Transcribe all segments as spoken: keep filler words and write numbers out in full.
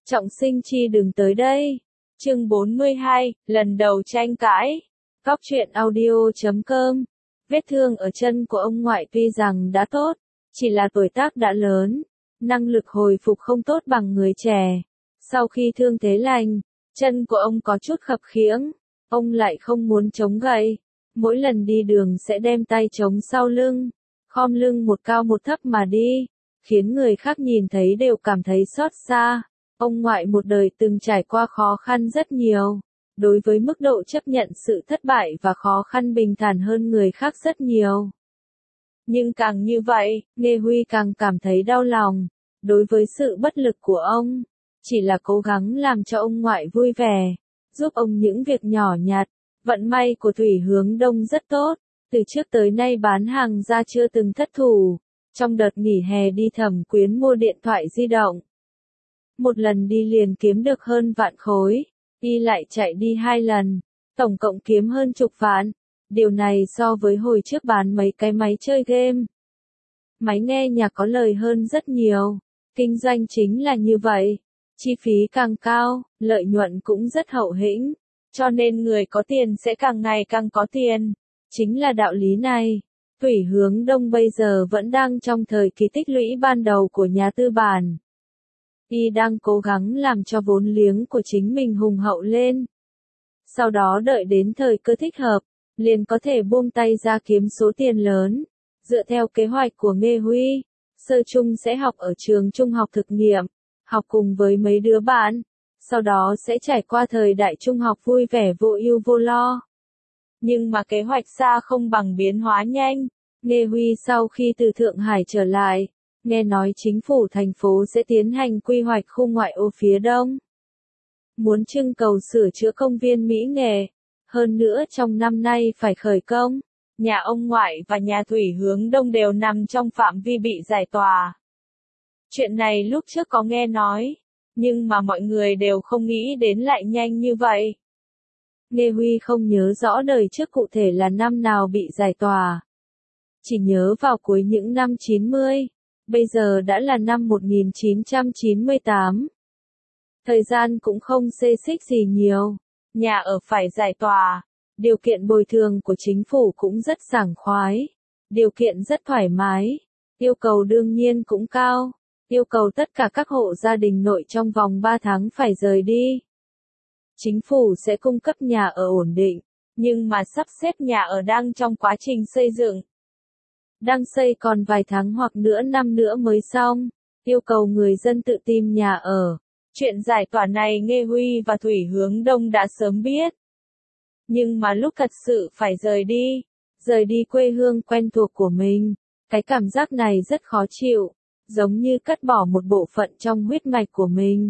Trọng Sinh chi đừng tới đây. Chương bốn mươi hai, lần đầu tranh cãi. Góc truyện audio chấm com. Vết thương ở chân của ông ngoại tuy rằng đã tốt, chỉ là tuổi tác đã lớn, năng lực hồi phục không tốt bằng người trẻ. Sau khi thương thế lành, chân của ông có chút khập khiễng, ông lại không muốn chống gậy. Mỗi lần đi đường sẽ đem tay chống sau lưng, khom lưng một cao một thấp mà đi, khiến người khác nhìn thấy đều cảm thấy xót xa. Ông ngoại một đời từng trải qua khó khăn rất nhiều, đối với mức độ chấp nhận sự thất bại và khó khăn bình thản hơn người khác rất nhiều. Nhưng càng như vậy, Nghe Huy càng cảm thấy đau lòng, đối với sự bất lực của ông, chỉ là cố gắng làm cho ông ngoại vui vẻ, giúp ông những việc nhỏ nhặt. Vận may của Thủy Hướng Đông rất tốt, từ trước tới nay bán hàng ra chưa từng thất thủ. Trong đợt nghỉ hè đi Thẩm Quyến mua điện thoại di động, một lần đi liền kiếm được hơn vạn khối, y lại chạy đi hai lần, tổng cộng kiếm hơn chục vạn. Điều này so với hồi trước bán mấy cái máy chơi game, máy nghe nhạc có lời hơn rất nhiều. Kinh doanh chính là như vậy, chi phí càng cao, lợi nhuận cũng rất hậu hĩnh, cho nên người có tiền sẽ càng ngày càng có tiền. Chính là đạo lý này, Thủy Hướng Đông bây giờ vẫn đang trong thời kỳ tích lũy ban đầu của nhà tư bản. Y đang cố gắng làm cho vốn liếng của chính mình hùng hậu lên. Sau đó đợi đến thời cơ thích hợp, liền có thể buông tay ra kiếm số tiền lớn. Dựa theo kế hoạch của Nghe Huy, sơ trung sẽ học ở trường trung học thực nghiệm, học cùng với mấy đứa bạn. Sau đó sẽ trải qua thời đại trung học vui vẻ vô ưu vô lo. Nhưng mà kế hoạch xa không bằng biến hóa nhanh. Nghe Huy sau khi từ Thượng Hải trở lại, nghe nói chính phủ thành phố sẽ tiến hành quy hoạch khu ngoại ô phía đông. Muốn trưng cầu sửa chữa công viên Mỹ Nghệ. Hơn nữa trong năm nay phải khởi công. Nhà ông ngoại và nhà Thủy Hướng Đông đều nằm trong phạm vi bị giải tỏa. Chuyện này lúc trước có nghe nói, nhưng mà mọi người đều không nghĩ đến lại nhanh như vậy. Nghe Huy không nhớ rõ đời trước cụ thể là năm nào bị giải tỏa. Chỉ nhớ vào cuối những năm chín mươi, bây giờ đã là năm một nghìn chín trăm chín mươi tám. Thời gian cũng không xê xích gì nhiều, nhà ở phải giải tỏa, điều kiện bồi thường của chính phủ cũng rất sảng khoái, điều kiện rất thoải mái, yêu cầu đương nhiên cũng cao, yêu cầu tất cả các hộ gia đình nội trong vòng ba tháng phải rời đi. Chính phủ sẽ cung cấp nhà ở ổn định, nhưng mà sắp xếp nhà ở đang trong quá trình xây dựng. Đang xây còn vài tháng hoặc nửa năm nữa mới xong, yêu cầu người dân tự tìm nhà ở. Chuyện giải tỏa này Nghe Huy và Thủy Hướng Đông đã sớm biết. Nhưng mà lúc thật sự phải rời đi, rời đi quê hương quen thuộc của mình, cái cảm giác này rất khó chịu, giống như cắt bỏ một bộ phận trong huyết mạch của mình.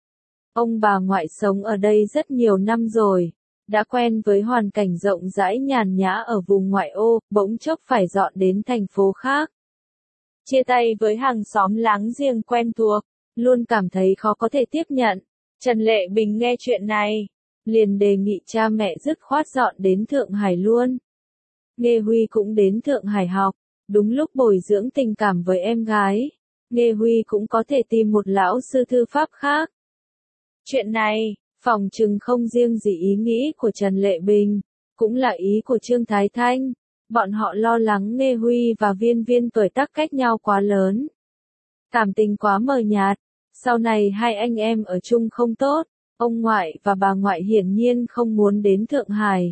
Ông bà ngoại sống ở đây rất nhiều năm rồi, đã quen với hoàn cảnh rộng rãi nhàn nhã ở vùng ngoại ô, bỗng chốc phải dọn đến thành phố khác. Chia tay với hàng xóm láng giềng quen thuộc, luôn cảm thấy khó có thể tiếp nhận. Trần Lệ Bình nghe chuyện này, liền đề nghị cha mẹ dứt khoát dọn đến Thượng Hải luôn. Nghe Huy cũng đến Thượng Hải học, đúng lúc bồi dưỡng tình cảm với em gái. Nghe Huy cũng có thể tìm một lão sư thư pháp khác. Chuyện này, phỏng chừng không riêng gì ý nghĩ của Trần Lệ Bình, cũng là ý của Trương Thái Thanh. Bọn họ lo lắng Nghe Huy và Viên Viên tuổi tác cách nhau quá lớn, cảm tình quá mờ nhạt, sau này hai anh em ở chung không tốt, ông ngoại và bà ngoại hiển nhiên không muốn đến Thượng Hải.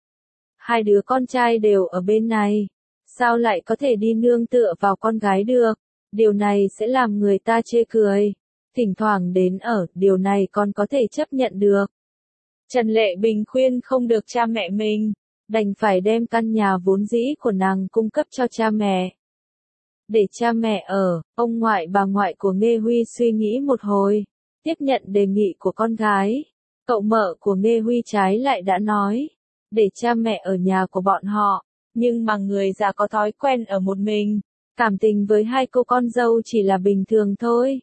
Hai đứa con trai đều ở bên này, sao lại có thể đi nương tựa vào con gái được, điều này sẽ làm người ta chê cười. Thỉnh thoảng đến ở, điều này còn có thể chấp nhận được. Trần Lệ Bình khuyên không được cha mẹ mình, đành phải đem căn nhà vốn dĩ của nàng cung cấp cho cha mẹ. Để cha mẹ ở, ông ngoại bà ngoại của Nghe Huy suy nghĩ một hồi, tiếp nhận đề nghị của con gái. Cậu mợ của Nghe Huy trái lại đã nói, để cha mẹ ở nhà của bọn họ, nhưng mà người già có thói quen ở một mình, cảm tình với hai cô con dâu chỉ là bình thường thôi.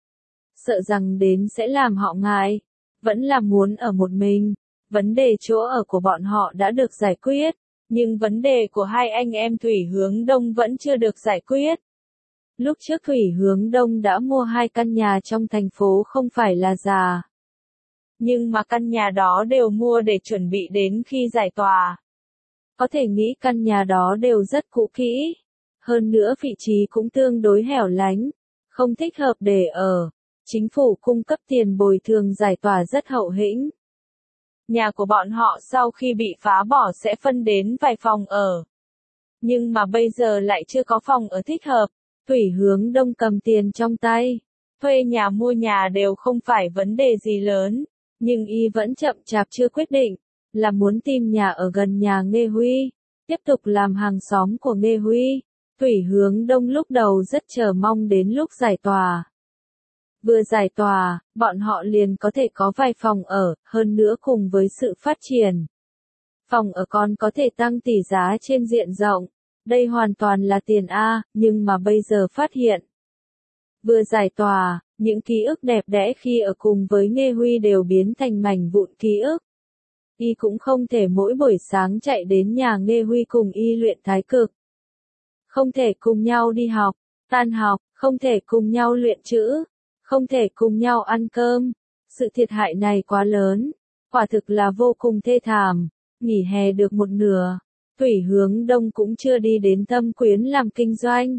Sợ rằng đến sẽ làm họ ngại, vẫn là muốn ở một mình. Vấn đề chỗ ở của bọn họ đã được giải quyết, nhưng vấn đề của hai anh em Thủy Hướng Đông vẫn chưa được giải quyết. Lúc trước Thủy Hướng Đông đã mua hai căn nhà trong thành phố không phải là giả. Nhưng mà căn nhà đó đều mua để chuẩn bị đến khi giải tỏa. Có thể nghĩ căn nhà đó đều rất cũ kỹ. Hơn nữa vị trí cũng tương đối hẻo lánh, không thích hợp để ở. Chính phủ cung cấp tiền bồi thường giải tỏa rất hậu hĩnh. Nhà của bọn họ sau khi bị phá bỏ sẽ phân đến vài phòng ở. Nhưng mà bây giờ lại chưa có phòng ở thích hợp. Thủy Hướng Đông cầm tiền trong tay. Thuê nhà mua nhà đều không phải vấn đề gì lớn. Nhưng y vẫn chậm chạp chưa quyết định. Là muốn tìm nhà ở gần nhà Nghê Huy. Tiếp tục làm hàng xóm của Nghê Huy. Thủy Hướng Đông lúc đầu rất chờ mong đến lúc giải tỏa. Vừa giải tỏa, bọn họ liền có thể có vài phòng ở, hơn nữa cùng với sự phát triển. Phòng ở còn có thể tăng tỷ giá trên diện rộng. Đây hoàn toàn là tiền A, nhưng mà bây giờ phát hiện. Vừa giải tỏa, những ký ức đẹp đẽ khi ở cùng với Nghê Huy đều biến thành mảnh vụn ký ức. Y cũng không thể mỗi buổi sáng chạy đến nhà Nghê Huy cùng y luyện thái cực. Không thể cùng nhau đi học, tan học, không thể cùng nhau luyện chữ, không thể cùng nhau ăn cơm. Sự thiệt hại này quá lớn, quả thực là vô cùng thê thảm. Nghỉ hè được một nửa, Thủy Hướng Đông cũng chưa đi đến Thâm Quyến làm kinh doanh.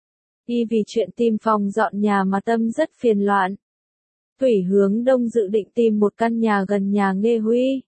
Y vì chuyện tìm phòng dọn nhà mà tâm rất phiền loạn. Thủy Hướng Đông dự định tìm một căn nhà gần nhà Nghê Huy.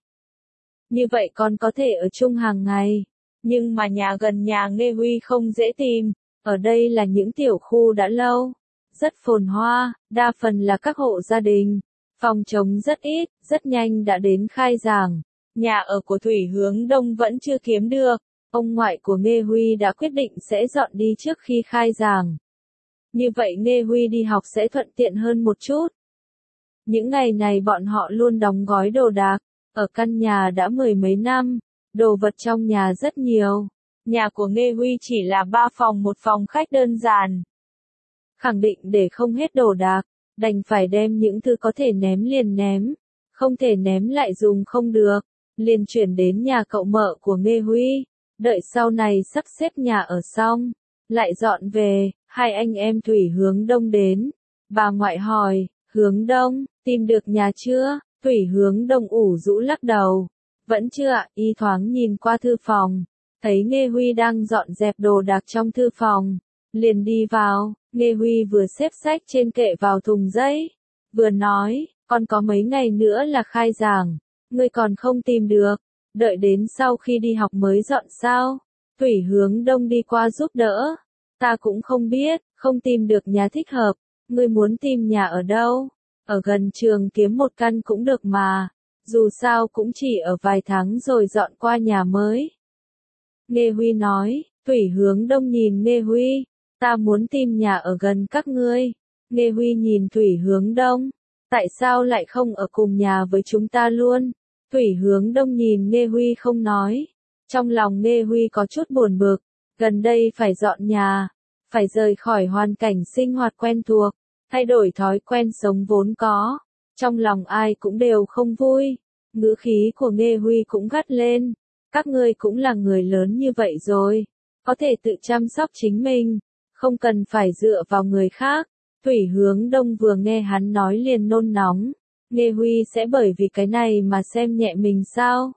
Như vậy còn có thể ở chung hàng ngày. Nhưng mà nhà gần nhà Nghê Huy không dễ tìm. Ở đây là những tiểu khu đã lâu. Rất phồn hoa, đa phần là các hộ gia đình. Phòng trống rất ít, rất nhanh đã đến khai giảng. Nhà ở của Thủy Hướng Đông vẫn chưa kiếm được. Ông ngoại của Nghê Huy đã quyết định sẽ dọn đi trước khi khai giảng. Như vậy Nghê Huy đi học sẽ thuận tiện hơn một chút. Những ngày này bọn họ luôn đóng gói đồ đạc. Ở căn nhà đã mười mấy năm, đồ vật trong nhà rất nhiều. Nhà của Nghê Huy chỉ là ba phòng một phòng khách đơn giản. Khẳng định để không hết đồ đạc, đành phải đem những thứ có thể ném liền ném. Không thể ném lại dùng không được, liền chuyển đến nhà cậu mợ của Nghê Huy. Đợi sau này sắp xếp nhà ở xong, lại dọn về. Hai anh em Thủy Hướng Đông đến. Bà ngoại hỏi, Hướng Đông, tìm được nhà chưa? Thủy Hướng Đông ủ rũ lắc đầu. Vẫn chưa ạ, y thoáng nhìn qua thư phòng. Thấy Nghê Huy đang dọn dẹp đồ đạc trong thư phòng. Liền đi vào, Nghê Huy vừa xếp sách trên kệ vào thùng giấy. Vừa nói, còn có mấy ngày nữa là khai giảng. Ngươi còn không tìm được. Đợi đến sau khi đi học mới dọn sao? Thủy Hướng Đông đi qua giúp đỡ. Ta cũng không biết, không tìm được nhà thích hợp. Ngươi muốn tìm nhà ở đâu? Ở gần trường kiếm một căn cũng được mà. Dù sao cũng chỉ ở vài tháng rồi dọn qua nhà mới. Nghê Huy nói. Thủy Hướng Đông nhìn Nghê Huy. Ta muốn tìm nhà ở gần các ngươi. Nghê Huy nhìn Thủy Hướng Đông. Tại sao lại không ở cùng nhà với chúng ta luôn? Thủy Hướng Đông nhìn Nghê Huy không nói. Trong lòng Nghê Huy có chút buồn bực. Gần đây phải dọn nhà. Phải rời khỏi hoàn cảnh sinh hoạt quen thuộc. Thay đổi thói quen sống vốn có. Trong lòng ai cũng đều không vui. Ngữ khí của Nghê Huy cũng gắt lên. Các ngươi cũng là người lớn như vậy rồi. Có thể tự chăm sóc chính mình. Không cần phải dựa vào người khác. Thủy Hướng Đông vừa nghe hắn nói liền nôn nóng. Nghê Huy sẽ bởi vì cái này mà xem nhẹ mình sao?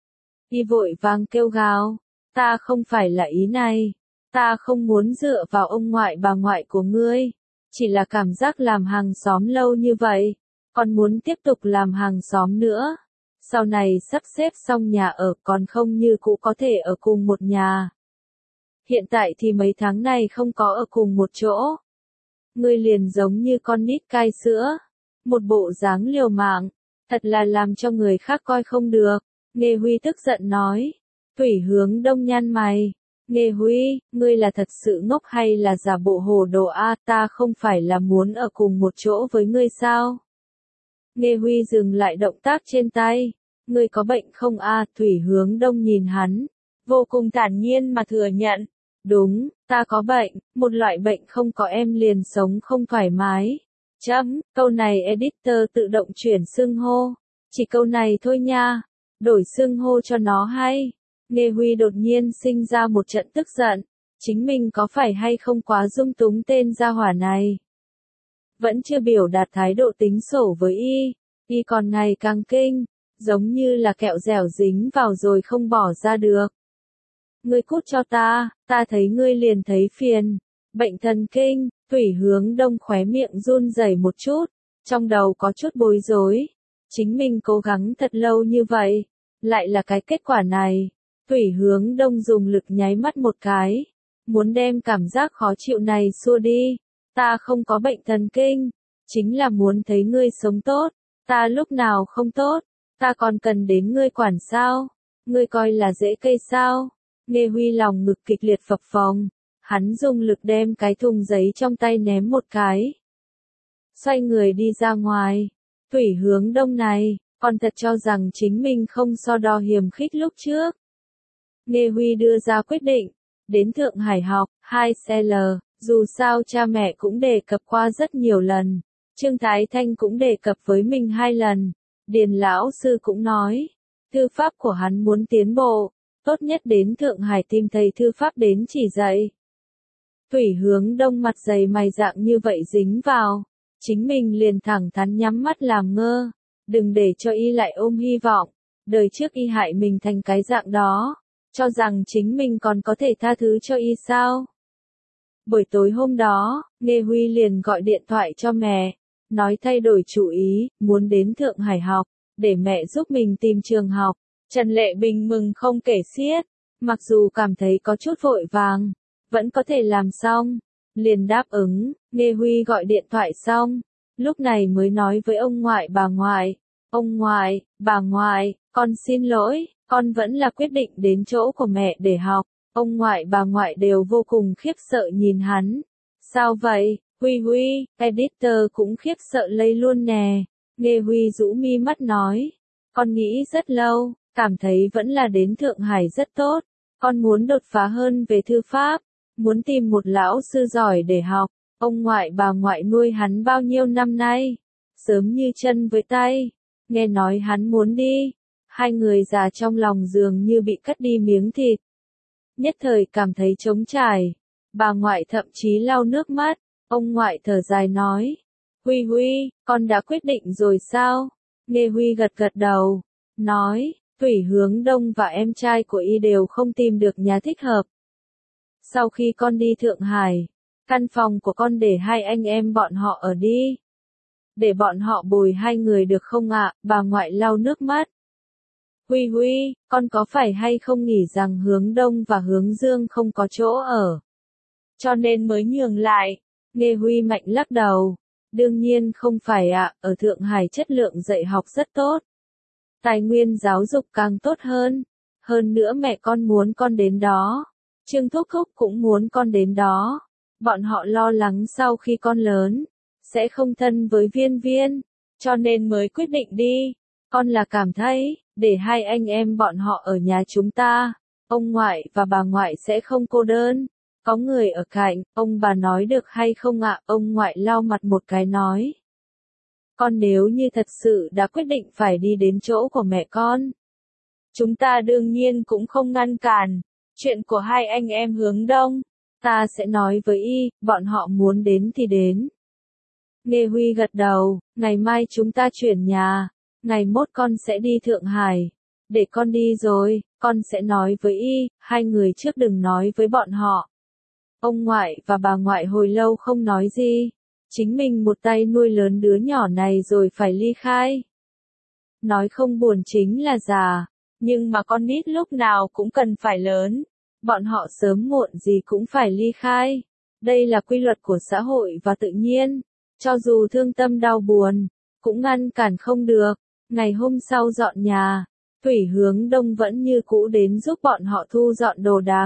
Y vội vàng kêu gào. Ta không phải là ý này. Ta không muốn dựa vào ông ngoại bà ngoại của ngươi. Chỉ là cảm giác làm hàng xóm lâu như vậy. Còn muốn tiếp tục làm hàng xóm nữa. Sau này sắp xếp xong nhà ở còn không như cũ có thể ở cùng một nhà. Hiện tại thì mấy tháng này không có ở cùng một chỗ. Ngươi liền giống như con nít cai sữa. Một bộ dáng liều mạng. Thật là làm cho người khác coi không được. Nghê Huy tức giận nói. Thủy Hướng Đông nhăn mày. Nghê Huy, ngươi là thật sự ngốc hay là giả bộ hồ đồ a? Ta không phải là muốn ở cùng một chỗ với ngươi sao? Nghê Huy dừng lại động tác trên tay. Ngươi có bệnh không a? Thủy Hướng Đông nhìn hắn. Vô cùng thản nhiên mà thừa nhận. Đúng, ta có bệnh, một loại bệnh không có em liền sống không thoải mái. Chấm, câu này editor tự động chuyển xưng hô. Chỉ câu này thôi nha. Đổi xưng hô cho nó hay. Nghê Huy đột nhiên sinh ra một trận tức giận. chính mình có phải hay không quá dung túng tên gia hỏa này. Vẫn chưa biểu đạt thái độ tính sổ với y, y còn ngày càng kinh, giống như là kẹo dẻo dính vào rồi không bỏ ra được. Ngươi cút cho ta, ta thấy ngươi liền thấy phiền. Bệnh thần kinh, Thủy Hướng Đông khóe miệng run rẩy một chút, trong đầu có chút bối rối. Chính mình cố gắng thật lâu như vậy, lại là cái kết quả này. Thủy Hướng Đông dùng lực nháy mắt một cái, muốn đem cảm giác khó chịu này xua đi. Ta không có bệnh thần kinh, chính là muốn thấy ngươi sống tốt, ta lúc nào không tốt, ta còn cần đến ngươi quản sao, ngươi coi là dễ cây sao. Nghe Huy lòng ngực kịch liệt phập phồng, hắn dùng lực đem cái thùng giấy trong tay ném một cái. Xoay người đi ra ngoài, Thủy Hướng Đông này, còn thật cho rằng chính mình không so đo hiềm khích lúc trước. Nghe Huy đưa ra quyết định, đến Thượng Hải học, hai xe L, dù sao cha mẹ cũng đề cập qua rất nhiều lần, Trương Thái Thanh cũng đề cập với mình hai lần, Điền lão sư cũng nói, thư pháp của hắn muốn tiến bộ, tốt nhất đến Thượng Hải tìm thầy thư pháp đến chỉ dạy. Thủy Hướng Đông mặt dày mày dạng như vậy dính vào, chính mình liền thẳng thắn nhắm mắt làm ngơ, đừng để cho y lại ôm hy vọng, đời trước y hại mình thành cái dạng đó, cho rằng chính mình còn có thể tha thứ cho y sao. Buổi tối hôm đó, Nghe Huy liền gọi điện thoại cho mẹ, nói thay đổi chủ ý, muốn đến Thượng Hải học, để mẹ giúp mình tìm trường học. Trần Lệ Bình mừng không kể xiết, mặc dù cảm thấy có chút vội vàng, vẫn có thể làm xong, liền đáp ứng. Nghe Huy gọi điện thoại xong, lúc này mới nói với ông ngoại bà ngoại, ông ngoại, bà ngoại, con xin lỗi, con vẫn là quyết định đến chỗ của mẹ để học. Ông ngoại bà ngoại đều vô cùng khiếp sợ nhìn hắn. Sao vậy, Huy Huy, editor cũng khiếp sợ lây luôn nè. Nghe Huy rũ mi mắt nói, con nghĩ rất lâu, cảm thấy vẫn là đến Thượng Hải rất tốt, con muốn đột phá hơn về thư pháp, muốn tìm một lão sư giỏi để học. Ông ngoại bà ngoại nuôi hắn bao nhiêu năm nay, sớm như chân với tay, nghe nói hắn muốn đi, hai người già trong lòng dường như bị cắt đi miếng thịt. Nhất thời cảm thấy trống trải, bà ngoại thậm chí lau nước mắt, ông ngoại thở dài nói, Huy Huy, con đã quyết định rồi sao? Nghe Huy gật gật đầu, nói, Thủy Hướng Đông và em trai của y đều không tìm được nhà thích hợp. Sau khi con đi Thượng Hải, căn phòng của con để hai anh em bọn họ ở đi. Để bọn họ bồi hai người được không ạ? Bà ngoại lau nước mắt. Huy Huy, con có phải hay không nghĩ rằng Hướng Đông và Hướng Dương không có chỗ ở, cho nên mới nhường lại? Nghe Huy mạnh lắc đầu. Đương nhiên không phải ạ, ở Thượng Hải chất lượng dạy học rất tốt. Tài nguyên giáo dục càng tốt hơn. Hơn nữa mẹ con muốn con đến đó. Trương Thúc Thúc cũng muốn con đến đó. Bọn họ lo lắng sau khi con lớn, sẽ không thân với Viên Viên, cho nên mới quyết định đi. Con là cảm thấy, để hai anh em bọn họ ở nhà chúng ta, ông ngoại và bà ngoại sẽ không cô đơn. Có người ở cạnh, ông bà nói được hay không ạ? Ông ngoại lau mặt một cái nói. Con nếu như thật sự đã quyết định phải đi đến chỗ của mẹ con, chúng ta đương nhiên cũng không ngăn cản. Chuyện của hai anh em Hướng Đông, ta sẽ nói với y, bọn họ muốn đến thì đến. Nghe Huy gật đầu, ngày mai chúng ta chuyển nhà, ngày mốt con sẽ đi Thượng Hải. Để con đi rồi, con sẽ nói với y, hai người trước đừng nói với bọn họ. Ông ngoại và bà ngoại hồi lâu không nói gì, chính mình một tay nuôi lớn đứa nhỏ này rồi phải ly khai. Nói không buồn chính là già, nhưng mà con nít lúc nào cũng cần phải lớn, bọn họ sớm muộn gì cũng phải ly khai. Đây là quy luật của xã hội và tự nhiên, cho dù thương tâm đau buồn, cũng ngăn cản không được. Ngày hôm sau dọn nhà, Thủy Hướng Đông vẫn như cũ đến giúp bọn họ thu dọn đồ đạc.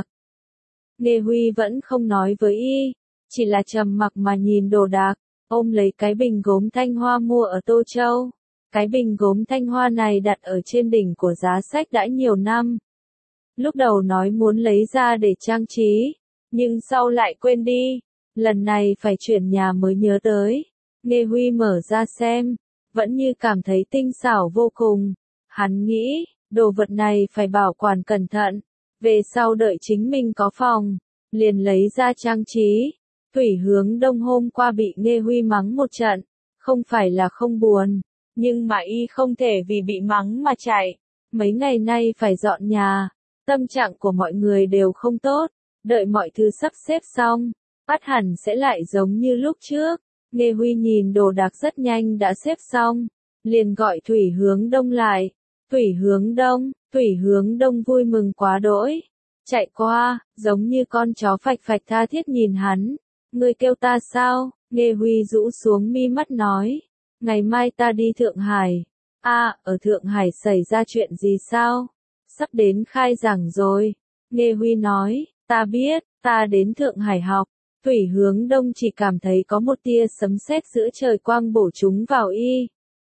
Nghe Huy vẫn không nói với y, chỉ là trầm mặc mà nhìn đồ đạc, ôm lấy cái bình gốm Thanh Hoa mua ở Tô Châu. Cái bình gốm Thanh Hoa này đặt ở trên đỉnh của giá sách đã nhiều năm. Lúc đầu nói muốn lấy ra để trang trí, nhưng sau lại quên đi, lần này phải chuyển nhà mới nhớ tới. Nghe Huy mở ra xem, vẫn như cảm thấy tinh xảo vô cùng. Hắn nghĩ, đồ vật này phải bảo quản cẩn thận, về sau đợi chính mình có phòng, liền lấy ra trang trí. Thủy Hướng Đông hôm qua bị Nghê Huy mắng một trận, không phải là không buồn, nhưng mà y không thể vì bị mắng mà chạy. Mấy ngày nay phải dọn nhà, tâm trạng của mọi người đều không tốt, đợi mọi thứ sắp xếp xong, ắt hẳn sẽ lại giống như lúc trước. Nghê Huy nhìn đồ đạc rất nhanh đã xếp xong, liền gọi Thủy Hướng Đông lại. Thủy Hướng Đông, Thủy Hướng Đông vui mừng quá đỗi, chạy qua, giống như con chó phạch phạch tha thiết nhìn hắn. Ngươi kêu ta sao? Nghê Huy rũ xuống mi mắt nói, ngày mai ta đi Thượng Hải. A, à, ở Thượng Hải xảy ra chuyện gì sao? Sắp đến khai giảng rồi. Nghê Huy nói, ta biết, ta đến Thượng Hải học. Thủy Hướng Đông chỉ cảm thấy có một tia sấm sét giữa trời quang bổ trúng vào y.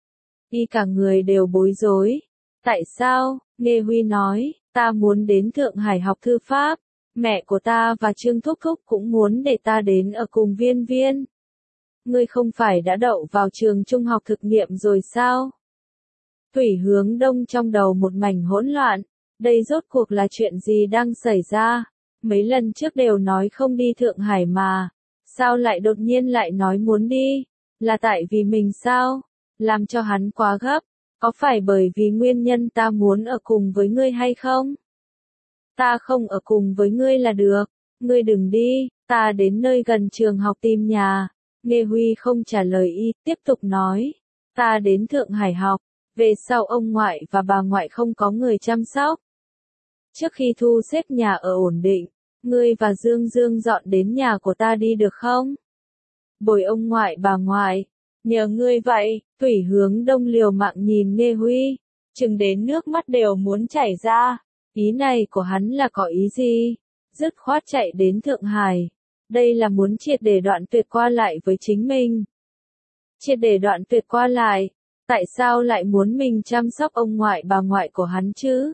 Y cả người đều bối rối. Tại sao? Nghê Huy nói, ta muốn đến Thượng Hải học thư pháp. Mẹ của ta và Trương Thúc Thúc cũng muốn để ta đến ở cùng Viên Viên. Ngươi không phải đã đậu vào trường trung học thực nghiệm rồi sao? Thủy Hướng Đông trong đầu một mảnh hỗn loạn, đây rốt cuộc là chuyện gì đang xảy ra? Mấy lần trước đều nói không đi Thượng Hải mà, sao lại đột nhiên lại nói muốn đi? Là tại vì mình sao? Làm cho hắn quá gấp, có phải bởi vì nguyên nhân ta muốn ở cùng với ngươi hay không? Ta không ở cùng với ngươi là được, ngươi đừng đi, ta đến nơi gần trường học tìm nhà. Nghê Huy không trả lời y, tiếp tục nói, ta đến Thượng Hải học, về sau ông ngoại và bà ngoại không có người chăm sóc. Trước khi thu xếp nhà ở ổn định, ngươi và Dương Dương dọn đến nhà của ta đi được không? Bồi ông ngoại bà ngoại, nhờ ngươi vậy. Thủy Hướng Đông liều mạng nhìn Nghê Huy, chừng đến nước mắt đều muốn chảy ra. Ý này của hắn là có ý gì? Dứt khoát chạy đến Thượng Hải. Đây là muốn triệt để đoạn tuyệt qua lại với chính mình. Triệt để đoạn tuyệt qua lại. Tại sao lại muốn mình chăm sóc ông ngoại bà ngoại của hắn chứ?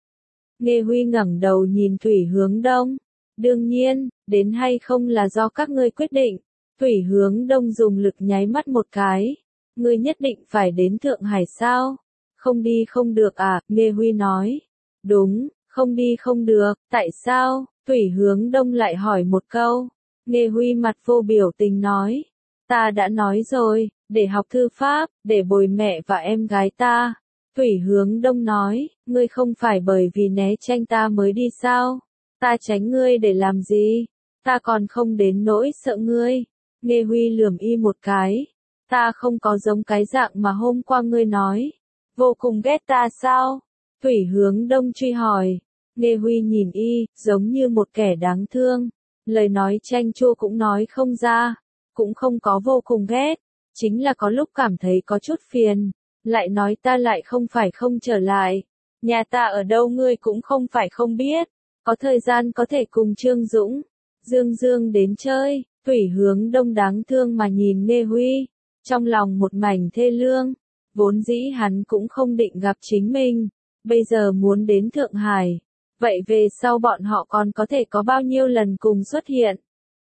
Nghê Huy ngẩng đầu nhìn Thủy Hướng Đông. Đương nhiên, đến hay không là do các ngươi quyết định. Thủy Hướng Đông dùng lực nháy mắt một cái. Ngươi nhất định phải đến Thượng Hải sao? Không đi không được à? Nghê Huy nói. Đúng, không đi không được, tại sao? Thủy Hướng Đông lại hỏi một câu. Nghê Huy mặt vô biểu tình nói. Ta đã nói rồi, để học thư pháp, để bồi mẹ và em gái ta. Thủy Hướng Đông nói, ngươi không phải bởi vì né tránh ta mới đi sao? Ta tránh ngươi để làm gì? Ta còn không đến nỗi sợ ngươi. Nghê Huy lườm y một cái. Ta không có giống cái dạng mà hôm qua ngươi nói. Vô cùng ghét ta sao? Thủy Hướng Đông truy hỏi. Nghê Huy nhìn y, giống như một kẻ đáng thương. Lời nói chanh chua cũng nói không ra. Cũng không có vô cùng ghét. Chính là có lúc cảm thấy có chút phiền. Lại nói ta lại không phải không trở lại. Nhà ta ở đâu ngươi cũng không phải không biết. Có thời gian có thể cùng Trương Dũng, Dương Dương đến chơi. Thủy Hướng Đông đáng thương mà nhìn Nghê Huy. Trong lòng một mảnh thê lương. Vốn dĩ hắn cũng không định gặp chính mình. Bây giờ muốn đến Thượng Hải. Vậy về sau bọn họ còn có thể có bao nhiêu lần cùng xuất hiện?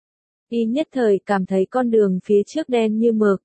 Y nhất thời cảm thấy con đường phía trước đen như mực.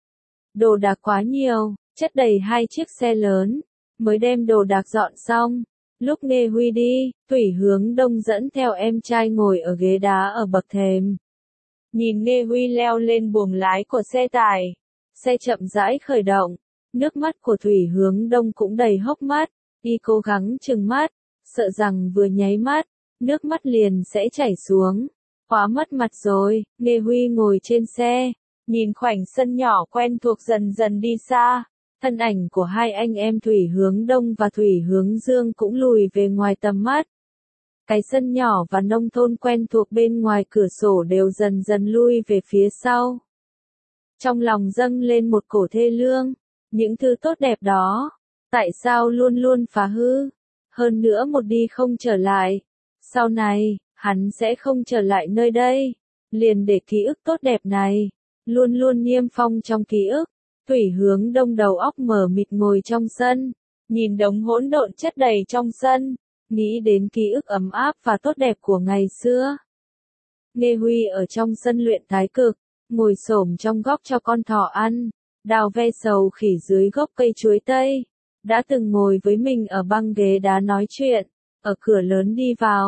Đồ đạc quá nhiều, chất đầy hai chiếc xe lớn. Mới đem đồ đạc dọn xong. Lúc Nghê Huy đi, Thủy Hướng Đông dẫn theo em trai ngồi ở ghế đá ở bậc thềm. Nhìn Nghê Huy leo lên buồng lái của xe tải. Xe chậm rãi khởi động. Nước mắt của Thủy Hướng Đông cũng đầy hốc mắt. Y cố gắng trừng mắt. Sợ rằng vừa nháy mắt, nước mắt liền sẽ chảy xuống. Quá mất mặt rồi. Nghê Huy ngồi trên xe. Nhìn khoảnh sân nhỏ quen thuộc dần dần đi xa. Thân ảnh của hai anh em Thủy Hướng Đông và Thủy Hướng Dương cũng lùi về ngoài tầm mắt. Cái sân nhỏ và nông thôn quen thuộc bên ngoài cửa sổ đều dần dần lui về phía sau. Trong lòng dâng lên một cổ thê lương. Những thứ tốt đẹp đó, tại sao luôn luôn phá hư? Hơn nữa một đi không trở lại. Sau này, hắn sẽ không trở lại nơi đây. Liền để ký ức tốt đẹp này, luôn luôn niêm phong trong ký ức. Thủy Hướng Đông đầu óc mờ mịt ngồi trong sân. Nhìn đống hỗn độn chất đầy trong sân. Nghĩ đến ký ức ấm áp và tốt đẹp của ngày xưa. Nghê Huy ở trong sân luyện thái cực. Ngồi xổm trong góc cho con thỏ ăn. Đào ve sầu khỉ dưới gốc cây chuối tây. Đã từng ngồi với mình ở băng ghế đá nói chuyện. Ở cửa lớn đi vào.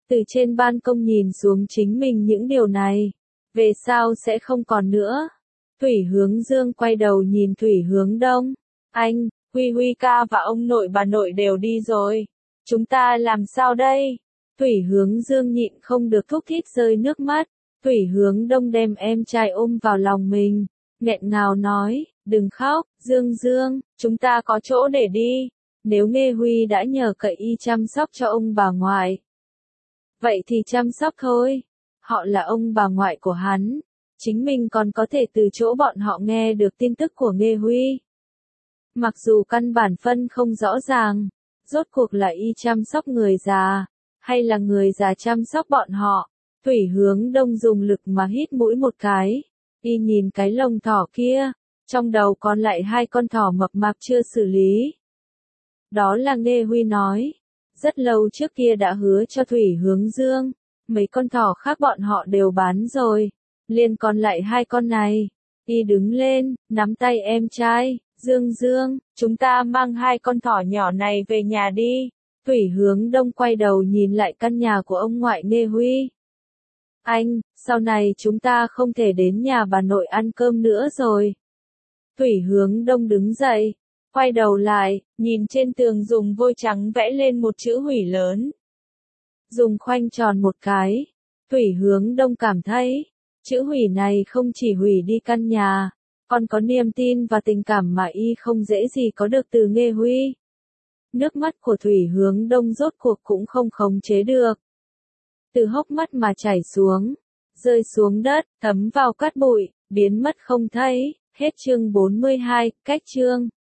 Từ trên ban công nhìn xuống chính mình những điều này. Về sau sẽ không còn nữa. Thủy Hướng Dương quay đầu nhìn Thủy Hướng Đông. Anh, Huy Huy ca và ông nội bà nội đều đi rồi. Chúng ta làm sao đây? Thủy Hướng Dương nhịn không được thúc thít rơi nước mắt. Thủy Hướng Đông đem em trai ôm vào lòng mình. Nghẹn ngào nói, đừng khóc, Dương Dương, chúng ta có chỗ để đi. Nếu Nghê Huy đã nhờ cậy y chăm sóc cho ông bà ngoại. Vậy thì chăm sóc thôi. Họ là ông bà ngoại của hắn. Chính mình còn có thể từ chỗ bọn họ nghe được tin tức của Nghê Huy. Mặc dù căn bản phân không rõ ràng, rốt cuộc là y chăm sóc người già, hay là người già chăm sóc bọn họ. Thủy Hướng Đông dùng lực mà hít mũi một cái. Y nhìn cái lồng thỏ kia, trong đầu còn lại hai con thỏ mập mạp chưa xử lý. Đó là Nghê Huy nói. Rất lâu trước kia đã hứa cho Thủy Hướng Dương. Mấy con thỏ khác bọn họ đều bán rồi. Liền còn lại hai con này. Y đứng lên, nắm tay em trai. Dương Dương, chúng ta mang hai con thỏ nhỏ này về nhà đi. Thủy Hướng Đông quay đầu nhìn lại căn nhà của ông ngoại Nghê Huy. Anh, sau này chúng ta không thể đến nhà bà nội ăn cơm nữa rồi. Thủy Hướng Đông đứng dậy, quay đầu lại, nhìn trên tường dùng vôi trắng vẽ lên một chữ hủy lớn. Dùng khoanh tròn một cái, Thủy Hướng Đông cảm thấy, chữ hủy này không chỉ hủy đi căn nhà, còn có niềm tin và tình cảm mà y không dễ gì có được từ Nghê Huy. Nước mắt của Thủy Hướng Đông rốt cuộc cũng không khống chế được. Từ hốc mắt mà chảy xuống, rơi xuống đất, thấm vào cát bụi, biến mất không thấy. Hết chương bốn mươi hai, cách chương.